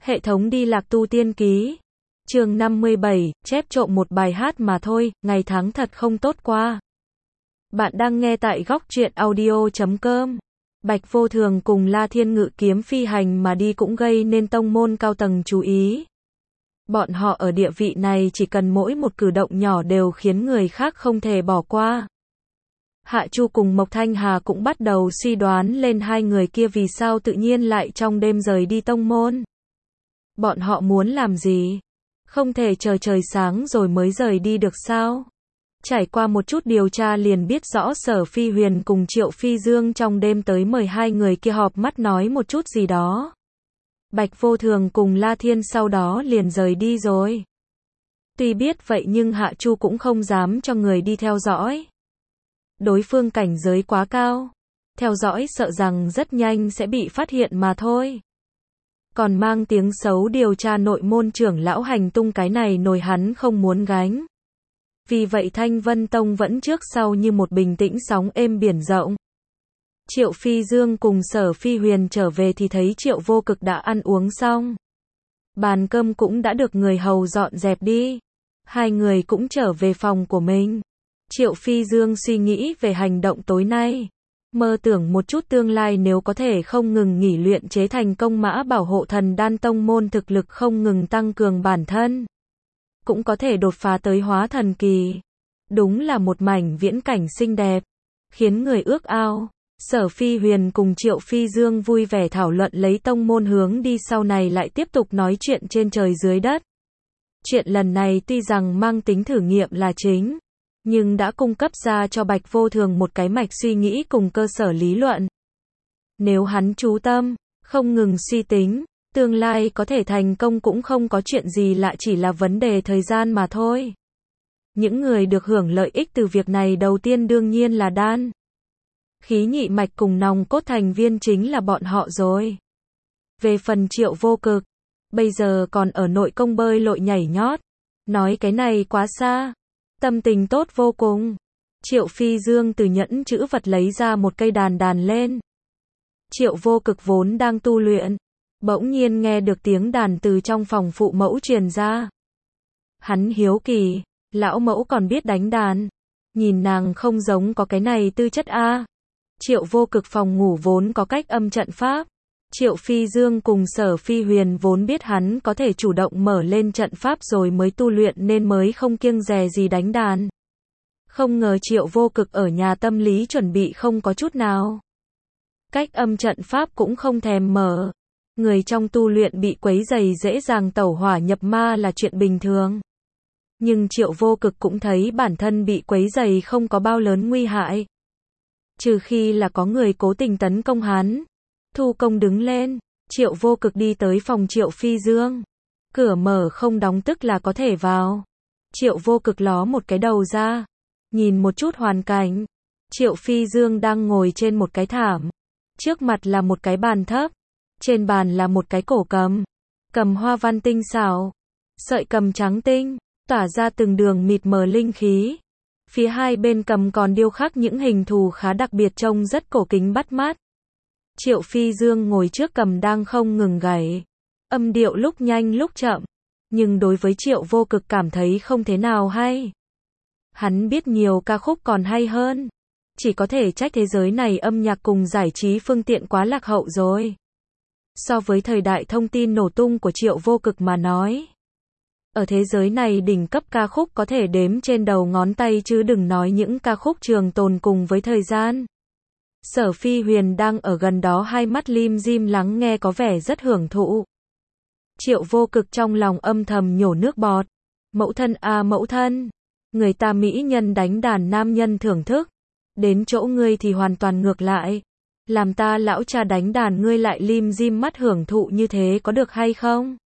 Hệ thống đi lạc tu tiên ký. Chương 57, chép trộm một bài hát mà thôi, ngày tháng thật không tốt qua. Bạn đang nghe tại góc truyện audio.com. Bạch Vô Thường cùng La Thiên ngự kiếm phi hành mà đi cũng gây nên tông môn cao tầng chú ý. Bọn họ ở địa vị này chỉ cần mỗi một cử động nhỏ đều khiến người khác không thể bỏ qua. Hạ Chu cùng Mộc Thanh Hà cũng bắt đầu suy đoán lên hai người kia vì sao tự nhiên lại trong đêm rời đi tông môn. Bọn họ muốn làm gì? Không thể chờ trời sáng rồi mới rời đi được sao? Trải qua một chút điều tra liền biết rõ Sở Phi Huyền cùng Triệu Phi Dương trong đêm tới mời hai người kia họp mắt nói một chút gì đó. Bạch Vô Thường cùng La Thiên sau đó liền rời đi rồi. Tuy biết vậy nhưng Hạ Chu cũng không dám cho người đi theo dõi. Đối phương cảnh giới quá cao. Theo dõi sợ rằng rất nhanh sẽ bị phát hiện mà thôi. Còn mang tiếng xấu điều tra nội môn trưởng lão hành tung cái này nồi hắn không muốn gánh. Vì vậy Thanh Vân Tông vẫn trước sau như một bình tĩnh sóng êm biển rộng. Triệu Phi Dương cùng Sở Phi Huyền trở về thì thấy Triệu Vô Cực đã ăn uống xong. Bàn cơm cũng đã được người hầu dọn dẹp đi. Hai người cũng trở về phòng của mình. Triệu Phi Dương suy nghĩ về hành động tối nay. Mơ tưởng một chút tương lai nếu có thể không ngừng nghỉ luyện chế thành công mã bảo hộ thần đan tông môn thực lực không ngừng tăng cường bản thân. Cũng có thể đột phá tới hóa thần kỳ. Đúng là một mảnh viễn cảnh xinh đẹp. Khiến người ước ao. Sở Phi Huyền cùng Triệu Phi Dương vui vẻ thảo luận lấy tông môn hướng đi sau này lại tiếp tục nói chuyện trên trời dưới đất. Chuyện lần này tuy rằng mang tính thử nghiệm là chính. Nhưng đã cung cấp ra cho Bạch Vô Thường một cái mạch suy nghĩ cùng cơ sở lý luận. Nếu hắn chú tâm, không ngừng suy tính, tương lai có thể thành công cũng không có chuyện gì lạ, chỉ là vấn đề thời gian mà thôi. Những người được hưởng lợi ích từ việc này đầu tiên đương nhiên là đan. Khí nhị mạch cùng nòng cốt thành viên chính là bọn họ rồi. Về phần Triệu Vô Cực, bây giờ còn ở nội công bơi lội nhảy nhót. Nói cái này quá xa. Tâm tình tốt vô cùng. Triệu Phi Dương từ nhẫn chữ vật lấy ra một cây đàn đàn lên. Triệu Vô Cực vốn đang tu luyện. Bỗng nhiên nghe được tiếng đàn từ trong phòng phụ mẫu truyền ra. Hắn hiếu kỳ, lão mẫu còn biết đánh đàn. Nhìn nàng không giống có cái này tư chất a. Triệu Vô Cực phòng ngủ vốn có cách âm trận pháp. Triệu Phi Dương cùng Sở Phi Huyền vốn biết hắn có thể chủ động mở lên trận pháp rồi mới tu luyện nên mới không kiêng dè gì đánh đàn. Không ngờ Triệu Vô Cực ở nhà tâm lý chuẩn bị không có chút nào. Cách âm trận pháp cũng không thèm mở. Người trong tu luyện bị quấy rầy dễ dàng tẩu hỏa nhập ma là chuyện bình thường. Nhưng Triệu Vô Cực cũng thấy bản thân bị quấy rầy không có bao lớn nguy hại. Trừ khi là có người cố tình tấn công hắn. Thu công đứng lên, Triệu Vô Cực đi tới phòng Triệu Phi Dương. Cửa mở không đóng tức là có thể vào. Triệu Vô Cực ló một cái đầu ra. Nhìn một chút hoàn cảnh. Triệu Phi Dương đang ngồi trên một cái thảm. Trước mặt là một cái bàn thấp. Trên bàn là một cái cổ cầm. Cầm hoa văn tinh xảo. Sợi cầm trắng tinh, tỏa ra từng đường mịt mờ linh khí. Phía hai bên cầm còn điêu khắc những hình thù khá đặc biệt trông rất cổ kính bắt mắt. Triệu Phi Dương ngồi trước cầm đang không ngừng gảy. Âm điệu lúc nhanh lúc chậm. Nhưng đối với Triệu Vô Cực cảm thấy không thế nào hay. Hắn biết nhiều ca khúc còn hay hơn. Chỉ có thể trách thế giới này âm nhạc cùng giải trí phương tiện quá lạc hậu rồi. So với thời đại thông tin nổ tung của Triệu Vô Cực mà nói. Ở thế giới này đỉnh cấp ca khúc có thể đếm trên đầu ngón tay chứ đừng nói những ca khúc trường tồn cùng với thời gian. Sở Phi Huyền đang ở gần đó hai mắt lim dim lắng nghe có vẻ rất hưởng thụ. Triệu Vô Cực trong lòng âm thầm nhổ nước bọt. Mẫu thân à mẫu thân. Người ta mỹ nhân đánh đàn nam nhân thưởng thức. Đến chỗ ngươi thì hoàn toàn ngược lại. Làm ta lão cha đánh đàn ngươi lại lim dim mắt hưởng thụ như thế có được hay không?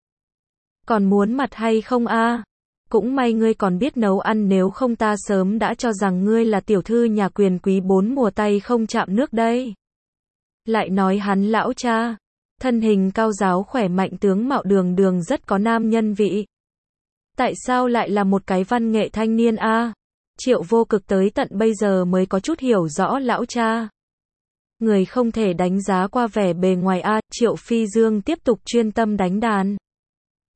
Còn muốn mặt hay không a? Cũng may ngươi còn biết nấu ăn nếu không ta sớm đã cho rằng ngươi là tiểu thư nhà quyền quý bốn mùa tay không chạm nước đây. Lại nói hắn lão cha, thân hình cao ráo khỏe mạnh tướng mạo đường đường rất có nam nhân vị. Tại sao lại là một cái văn nghệ thanh niên a? Triệu Vô Cực tới tận bây giờ mới có chút hiểu rõ lão cha. Người không thể đánh giá qua vẻ bề ngoài a. Triệu Phi Dương tiếp tục chuyên tâm đánh đàn.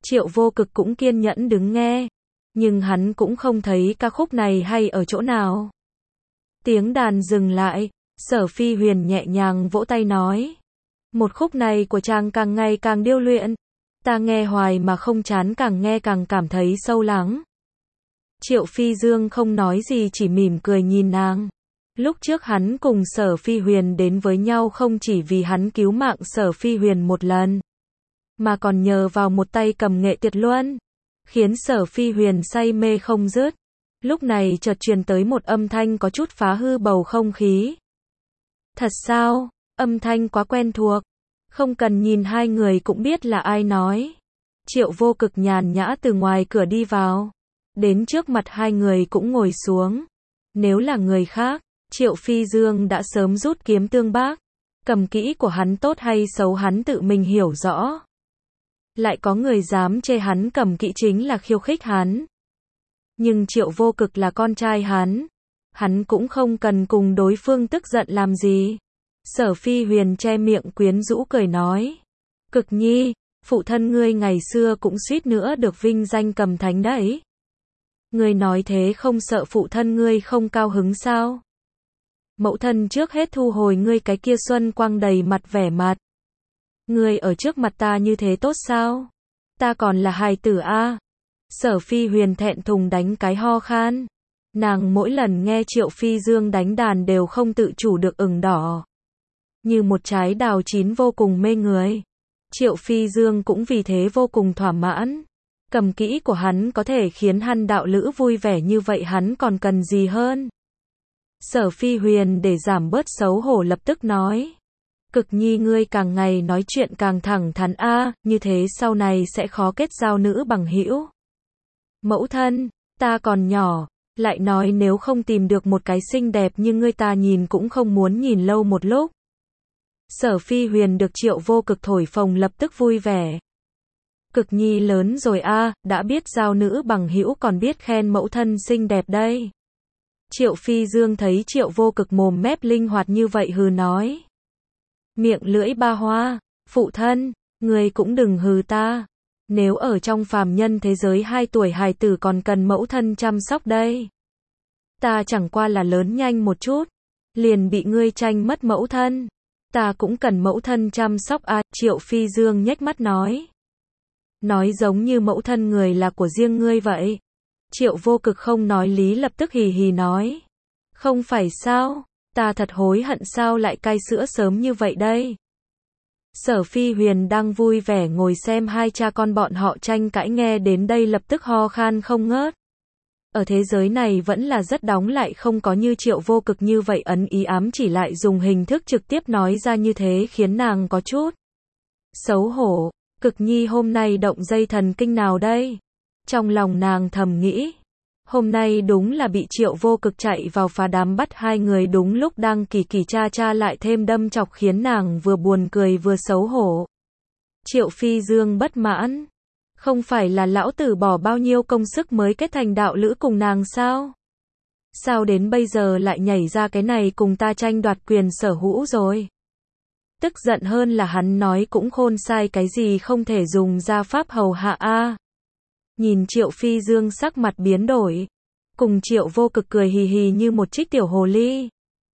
Triệu Vô Cực cũng kiên nhẫn đứng nghe, nhưng hắn cũng không thấy ca khúc này hay ở chỗ nào. Tiếng đàn dừng lại, Sở Phi Huyền nhẹ nhàng vỗ tay nói. Một khúc này của chàng càng ngày càng điêu luyện. Ta nghe hoài mà không chán, càng nghe càng cảm thấy sâu lắng. Triệu Phi Dương không nói gì, chỉ mỉm cười nhìn nàng. Lúc trước hắn cùng Sở Phi Huyền đến với nhau không chỉ vì hắn cứu mạng Sở Phi Huyền một lần, mà còn nhờ vào một tay cầm nghệ tuyệt luân, khiến Sở Phi Huyền say mê không dứt. Lúc này chợt truyền tới một âm thanh có chút phá hư bầu không khí. Thật sao? Âm thanh quá quen thuộc, không cần nhìn hai người cũng biết là ai nói. Triệu Vô Cực nhàn nhã từ ngoài cửa đi vào, đến trước mặt hai người cũng ngồi xuống. Nếu là người khác, Triệu Phi Dương đã sớm rút kiếm tương bác. Cầm kỹ của hắn tốt hay xấu hắn tự mình hiểu rõ. Lại có người dám chê hắn cầm kỹ chính là khiêu khích hắn. Nhưng Triệu Vô Cực là con trai hắn cũng không cần cùng đối phương tức giận làm gì. Sở Phi Huyền che miệng quyến rũ cười nói. Cực Nhi, phụ thân ngươi ngày xưa cũng suýt nữa được vinh danh cầm thánh đấy. Ngươi nói thế không sợ phụ thân ngươi không cao hứng sao? Mẫu thân trước hết thu hồi ngươi cái kia xuân quang đầy mặt vẻ mặt. Ngươi ở trước mặt ta như thế tốt sao? Ta còn là hài tử a. Sở Phi Huyền thẹn thùng đánh cái ho khan. Nàng mỗi lần nghe Triệu Phi Dương đánh đàn đều không tự chủ được ửng đỏ, như một trái đào chín vô cùng mê người. Triệu Phi Dương cũng vì thế vô cùng thỏa mãn. Cầm kỹ của hắn có thể khiến hắn đạo lữ vui vẻ như vậy, hắn còn cần gì hơn? Sở Phi Huyền để giảm bớt xấu hổ lập tức nói. Cực Nhi, ngươi càng ngày nói chuyện càng thẳng thắn a, như thế sau này sẽ khó kết giao nữ bằng hữu. Mẫu thân, ta còn nhỏ, lại nói nếu không tìm được một cái xinh đẹp như ngươi ta nhìn cũng không muốn nhìn lâu một lúc. Sở Phi Huyền được Triệu Vô Cực thổi phồng lập tức vui vẻ. Cực Nhi lớn rồi a, đã biết giao nữ bằng hữu còn biết khen mẫu thân xinh đẹp đây. Triệu Phi Dương thấy Triệu Vô Cực mồm mép linh hoạt như vậy hừ nói. Miệng lưỡi ba hoa, phụ thân, người cũng đừng hừ ta. Nếu ở trong phàm nhân thế giới 2 tuổi hài tử còn cần mẫu thân chăm sóc đây. Ta chẳng qua là lớn nhanh một chút, liền bị ngươi tranh mất mẫu thân. Ta cũng cần mẫu thân chăm sóc a. Triệu Phi Dương nhếch mắt nói. Nói giống như mẫu thân người là của riêng ngươi vậy. Triệu Vô Cực không nói lý lập tức hì hì nói. Không phải sao, ta thật hối hận sao lại cai sữa sớm như vậy đây. Sở Phi Huyền đang vui vẻ ngồi xem hai cha con bọn họ tranh cãi, nghe đến đây lập tức ho khan không ngớt. Ở thế giới này vẫn là rất đóng lại, không có như Triệu Vô Cực như vậy ấn ý ám chỉ, lại dùng hình thức trực tiếp nói ra như thế khiến nàng có chút xấu hổ. Cực Nhi hôm nay động dây thần kinh nào đây? Trong lòng nàng thầm nghĩ. Hôm nay đúng là bị Triệu Vô Cực chạy vào phá đám bắt hai người đúng lúc đang kỳ kỳ cha cha, lại thêm đâm chọc khiến nàng vừa buồn cười vừa xấu hổ. Triệu Phi Dương bất mãn. Không phải là lão tử bỏ bao nhiêu công sức mới kết thành đạo lữ cùng nàng sao? Sao đến bây giờ lại nhảy ra cái này cùng ta tranh đoạt quyền sở hữu rồi? Tức giận hơn là hắn nói cũng khôn sai, cái gì không thể dùng gia pháp hầu hạ a. Nhìn Triệu Phi Dương sắc mặt biến đổi, cùng Triệu Vô Cực cười hì hì như một trích tiểu hồ ly.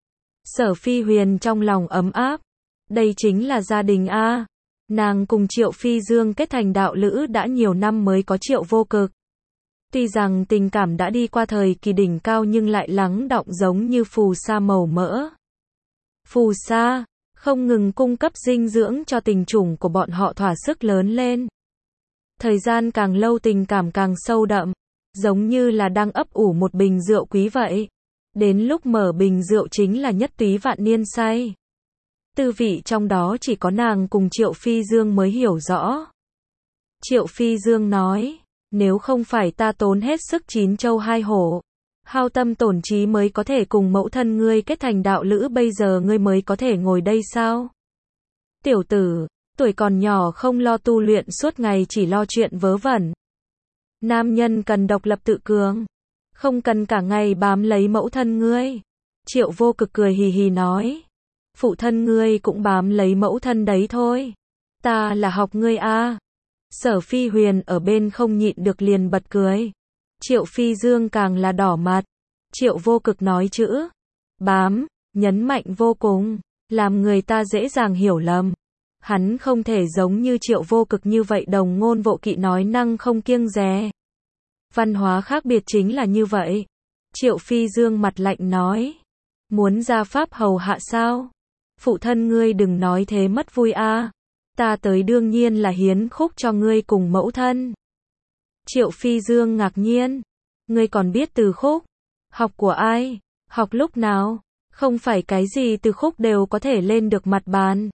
Sở Phi Huyền trong lòng ấm áp, đây chính là gia đình a. Nàng cùng Triệu Phi Dương kết thành đạo lữ đã nhiều năm mới có Triệu Vô Cực. Tuy rằng tình cảm đã đi qua thời kỳ đỉnh cao nhưng lại lắng đọng giống như phù sa màu mỡ. Phù sa không ngừng cung cấp dinh dưỡng cho tình trùng của bọn họ thỏa sức lớn lên. Thời gian càng lâu tình cảm càng sâu đậm, giống như là đang ấp ủ một bình rượu quý vậy. Đến lúc mở bình rượu chính là nhất túy vạn niên say. Tư vị trong đó chỉ có nàng cùng Triệu Phi Dương mới hiểu rõ. Triệu Phi Dương nói, nếu không phải ta tốn hết sức 9 châu 2 hổ, hao tâm tổn trí mới có thể cùng mẫu thân ngươi kết thành đạo lữ, bây giờ ngươi mới có thể ngồi đây sao? Tiểu tử, tuổi còn nhỏ không lo tu luyện, suốt ngày chỉ lo chuyện vớ vẩn. Nam nhân cần độc lập tự cường, không cần cả ngày bám lấy mẫu thân ngươi. Triệu Vô Cực cười hì hì nói, phụ thân ngươi cũng bám lấy mẫu thân đấy thôi. Ta là học ngươi a. Sở Phi Huyền ở bên không nhịn được liền bật cười. Triệu Phi Dương càng là đỏ mặt. Triệu Vô Cực nói chữ bám, nhấn mạnh vô cùng, làm người ta dễ dàng hiểu lầm. Hắn không thể giống như Triệu Vô Cực như vậy đồng ngôn vô kỵ nói năng không kiêng dè. Văn hóa khác biệt chính là như vậy. Triệu Phi Dương mặt lạnh nói. Muốn ra pháp hầu hạ sao? Phụ thân ngươi đừng nói thế mất vui a. Ta tới đương nhiên là hiến khúc cho ngươi cùng mẫu thân. Triệu Phi Dương ngạc nhiên. Ngươi còn biết từ khúc? Học của ai? Học lúc nào? Không phải cái gì từ khúc đều có thể lên được mặt bàn.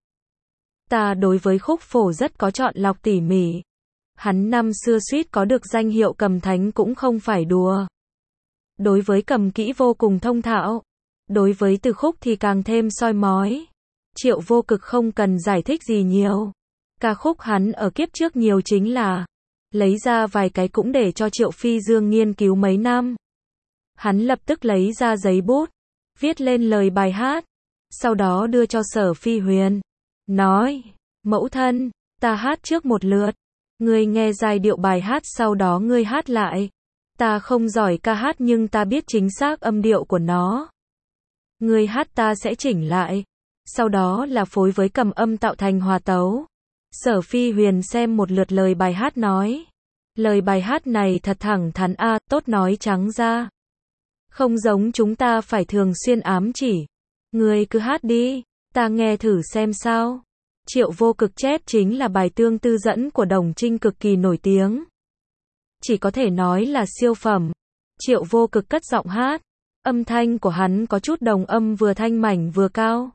Ta đối với khúc phổ rất có chọn lọc tỉ mỉ. Hắn năm xưa suýt có được danh hiệu cầm thánh cũng không phải đùa. Đối với cầm kỹ vô cùng thông thạo. Đối với từ khúc thì càng thêm soi mói. Triệu Vô Cực không cần giải thích gì nhiều. Ca khúc hắn ở kiếp trước nhiều chính là lấy ra vài cái cũng để cho Triệu Phi Dương nghiên cứu mấy năm. Hắn lập tức lấy ra giấy bút, viết lên lời bài hát, sau đó đưa cho Sở Phi Huyền. Nói, mẫu thân, ta hát trước một lượt. Ngươi nghe giai điệu bài hát sau đó ngươi hát lại. Ta không giỏi ca hát nhưng ta biết chính xác âm điệu của nó. Ngươi hát ta sẽ chỉnh lại. Sau đó là phối với cầm âm tạo thành hòa tấu. Sở Phi Huyền xem một lượt lời bài hát nói. Lời bài hát này thật thẳng thắn a, tốt nói trắng ra. Không giống chúng ta phải thường xuyên ám chỉ. Ngươi cứ hát đi, ta nghe thử xem sao. Triệu Vô Cực chép chính là bài Tương Tư Dẫn của Đồng Trinh cực kỳ nổi tiếng. Chỉ có thể nói là siêu phẩm. Triệu Vô Cực cất giọng hát. Âm thanh của hắn có chút đồng âm vừa thanh mảnh vừa cao.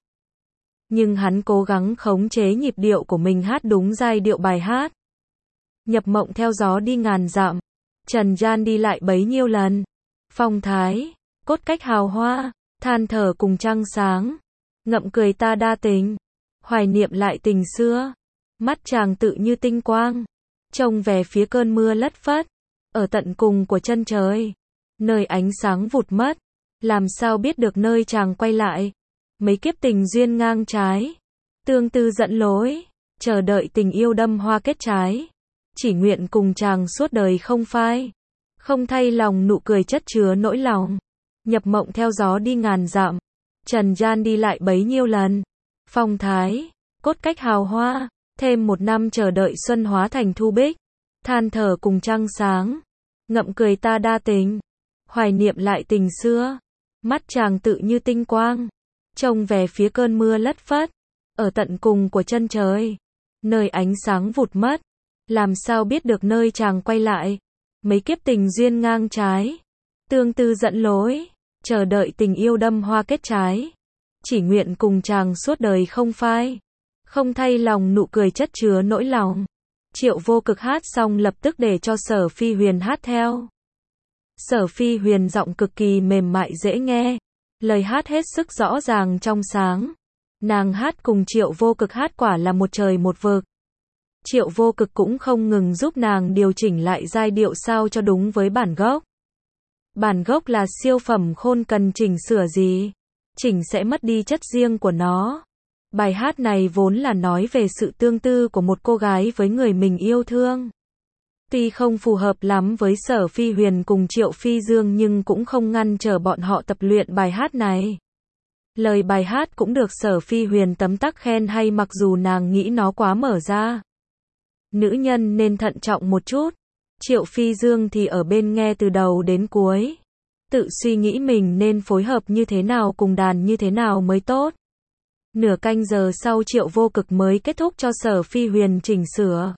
Nhưng hắn cố gắng khống chế nhịp điệu của mình hát đúng giai điệu bài hát. Nhập mộng theo gió đi ngàn dặm. Trần gian đi lại bấy nhiêu lần. Phong thái, cốt cách hào hoa, than thở cùng trăng sáng. Ngậm cười ta đa tình. Hoài niệm lại tình xưa. Mắt chàng tự như tinh quang. Trông về phía cơn mưa lất phất. Ở tận cùng của chân trời. Nơi ánh sáng vụt mất. Làm sao biết được nơi chàng quay lại. Mấy kiếp tình duyên ngang trái. Tương tư dẫn lối. Chờ đợi tình yêu đâm hoa kết trái. Chỉ nguyện cùng chàng suốt đời không phai. Không thay lòng nụ cười chất chứa nỗi lòng. Nhập mộng theo gió đi ngàn dặm. Trần gian đi lại bấy nhiêu lần. Phong thái, cốt cách hào hoa. Thêm một năm chờ đợi xuân hóa thành thu bích. Than thở cùng trăng sáng. Ngậm cười ta đa tình. Hoài niệm lại tình xưa. Mắt chàng tự như tinh quang. Trông về phía cơn mưa lất phất. Ở tận cùng của chân trời. Nơi ánh sáng vụt mất. Làm sao biết được nơi chàng quay lại. Mấy kiếp tình duyên ngang trái. Tương tư dẫn lối. Chờ đợi tình yêu đâm hoa kết trái. Chỉ nguyện cùng chàng suốt đời không phai. Không thay lòng nụ cười chất chứa nỗi lòng. Triệu Vô Cực hát xong lập tức để cho Sở Phi Huyền hát theo. Sở Phi Huyền giọng cực kỳ mềm mại dễ nghe. Lời hát hết sức rõ ràng trong sáng. Nàng hát cùng Triệu Vô Cực hát quả là một trời một vực. Triệu Vô Cực cũng không ngừng giúp nàng điều chỉnh lại giai điệu sao cho đúng với bản gốc. Bản gốc là siêu phẩm khôn cần chỉnh sửa gì. Chỉnh sẽ mất đi chất riêng của nó. Bài hát này vốn là nói về sự tương tư của một cô gái với người mình yêu thương. Tuy không phù hợp lắm với Sở Phi Huyền cùng Triệu Phi Dương nhưng cũng không ngăn trở bọn họ tập luyện bài hát này. Lời bài hát cũng được Sở Phi Huyền tấm tắc khen hay mặc dù nàng nghĩ nó quá mở ra. Nữ nhân nên thận trọng một chút. Triệu Phi Dương thì ở bên nghe từ đầu đến cuối. Tự suy nghĩ mình nên phối hợp như thế nào cùng đàn như thế nào mới tốt. Nửa canh giờ sau Triệu Vô Cực mới kết thúc cho Sở Phi Huyền chỉnh sửa.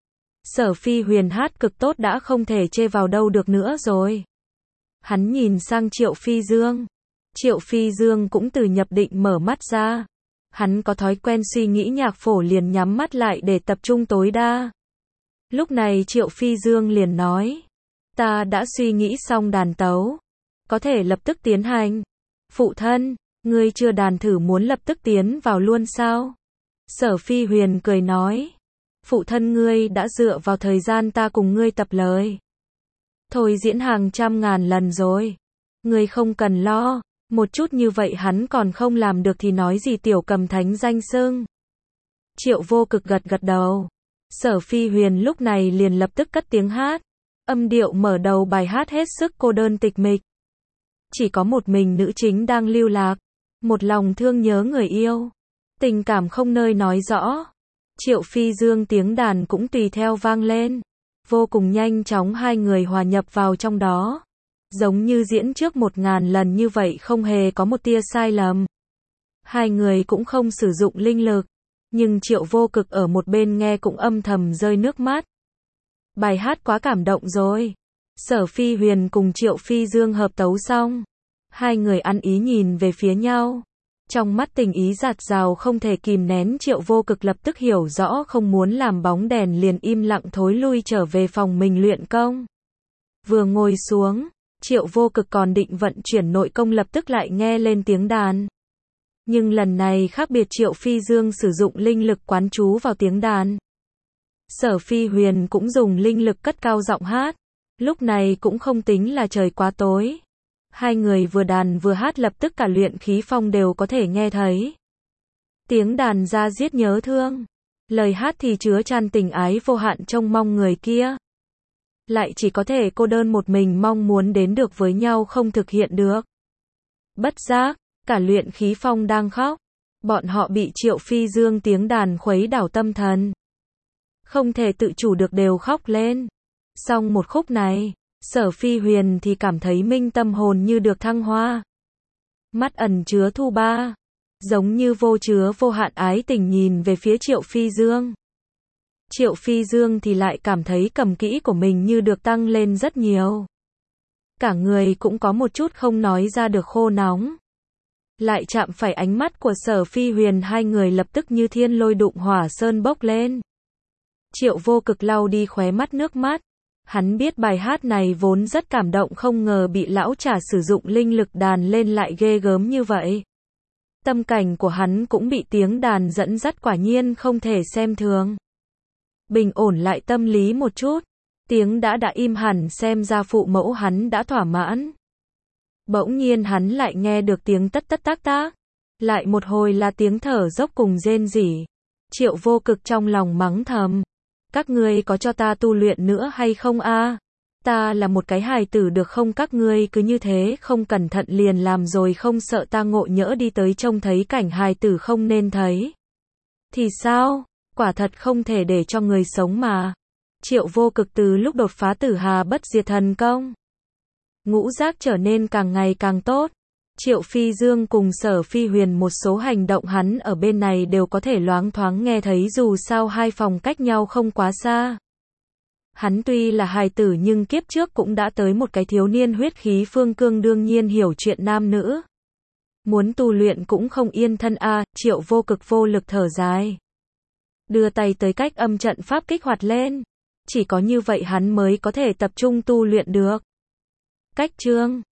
Sở Phi Huyền hát cực tốt đã không thể chê vào đâu được nữa rồi. Hắn nhìn sang Triệu Phi Dương. Triệu Phi Dương cũng từ nhập định mở mắt ra. Hắn có thói quen suy nghĩ nhạc phổ liền nhắm mắt lại để tập trung tối đa. Lúc này Triệu Phi Dương liền nói. Ta đã suy nghĩ xong đàn tấu. Có thể lập tức tiến hành. Phụ thân, ngươi chưa đàn thử muốn lập tức tiến vào luôn sao? Sở Phi Huyền cười nói. Phụ thân ngươi đã dựa vào thời gian ta cùng ngươi tập lời. Thôi diễn hàng trăm ngàn lần rồi. Ngươi không cần lo. Một chút như vậy hắn còn không làm được thì nói gì tiểu cầm thánh danh xưng. Triệu Vô Cực gật gật đầu. Sở Phi Huyền lúc này liền lập tức cất tiếng hát. Âm điệu mở đầu bài hát hết sức cô đơn tịch mịch. Chỉ có một mình nữ chính đang lưu lạc, một lòng thương nhớ người yêu, tình cảm không nơi nói rõ. Triệu Phi Dương tiếng đàn cũng tùy theo vang lên. Vô cùng nhanh chóng hai người hòa nhập vào trong đó. Giống như diễn trước 1000 lần như vậy không hề có một tia sai lầm. Hai người cũng không sử dụng linh lực. Nhưng Triệu Vô Cực ở một bên nghe cũng âm thầm rơi nước mắt. Bài hát quá cảm động rồi. Sở Phi Huyền cùng Triệu Phi Dương hợp tấu xong. Hai người ăn ý nhìn về phía nhau. Trong mắt tình ý dạt dào không thể kìm nén, Triệu Vô Cực lập tức hiểu rõ không muốn làm bóng đèn liền im lặng thối lui trở về phòng mình luyện công. Vừa ngồi xuống, Triệu Vô Cực còn định vận chuyển nội công lập tức lại nghe lên tiếng đàn. Nhưng lần này khác biệt, Triệu Phi Dương sử dụng linh lực quán chú vào tiếng đàn. Sở Phi Huyền cũng dùng linh lực cất cao giọng hát. Lúc này cũng không tính là trời quá tối. Hai người vừa đàn vừa hát lập tức cả luyện khí phong đều có thể nghe thấy. Tiếng đàn da diết nhớ thương. Lời hát thì chứa tràn tình ái vô hạn trông mong người kia. Lại chỉ có thể cô đơn một mình mong muốn đến được với nhau không thực hiện được. Bất giác, cả luyện khí phong đang khóc. Bọn họ bị Triệu Phi Dương tiếng đàn khuấy đảo tâm thần. Không thể tự chủ được đều khóc lên. Xong một khúc này, Sở Phi Huyền thì cảm thấy minh tâm hồn như được thăng hoa. Mắt ẩn chứa thu ba. Giống như vô chứa vô hạn ái tình nhìn về phía Triệu Phi Dương. Triệu Phi Dương thì lại cảm thấy cầm kỹ của mình như được tăng lên rất nhiều. Cả người cũng có một chút không nói ra được khô nóng. Lại chạm phải ánh mắt của Sở Phi Huyền, hai người lập tức như thiên lôi đụng hỏa sơn bốc lên. Triệu Vô Cực lau đi khóe mắt nước mắt. Hắn biết bài hát này vốn rất cảm động, không ngờ bị lão trả sử dụng linh lực đàn lên lại ghê gớm như vậy. Tâm cảnh của hắn cũng bị tiếng đàn dẫn dắt, quả nhiên không thể xem thường. Bình ổn lại tâm lý một chút, tiếng đã im hẳn, xem ra phụ mẫu hắn đã thỏa mãn. Bỗng nhiên hắn lại nghe được tiếng tất tất tác tác, lại một hồi là tiếng thở dốc cùng rên rỉ. Triệu Vô Cực trong lòng mắng thầm, các ngươi có cho ta tu luyện nữa hay không a? Ta là một cái hài tử được không, các ngươi cứ như thế không cẩn thận liền làm rồi, không sợ ta ngộ nhỡ đi tới trông thấy cảnh hài tử không nên thấy thì sao? Quả thật không thể để cho người sống mà. Triệu Vô Cực từ lúc đột phá Tử Hà Bất Diệt thần công, ngũ giác trở nên càng ngày càng tốt. Triệu Phi Dương cùng Sở Phi Huyền một số hành động hắn ở bên này đều có thể loáng thoáng nghe thấy, dù sao hai phòng cách nhau không quá xa. Hắn tuy là hài tử nhưng kiếp trước cũng đã tới một cái thiếu niên huyết khí phương cương, đương nhiên hiểu chuyện nam nữ. Muốn tu luyện cũng không yên thân a. Triệu Vô Cực vô lực thở dài, đưa tay tới cách âm trận pháp kích hoạt lên. Chỉ có như vậy hắn mới có thể tập trung tu luyện được. Cách chương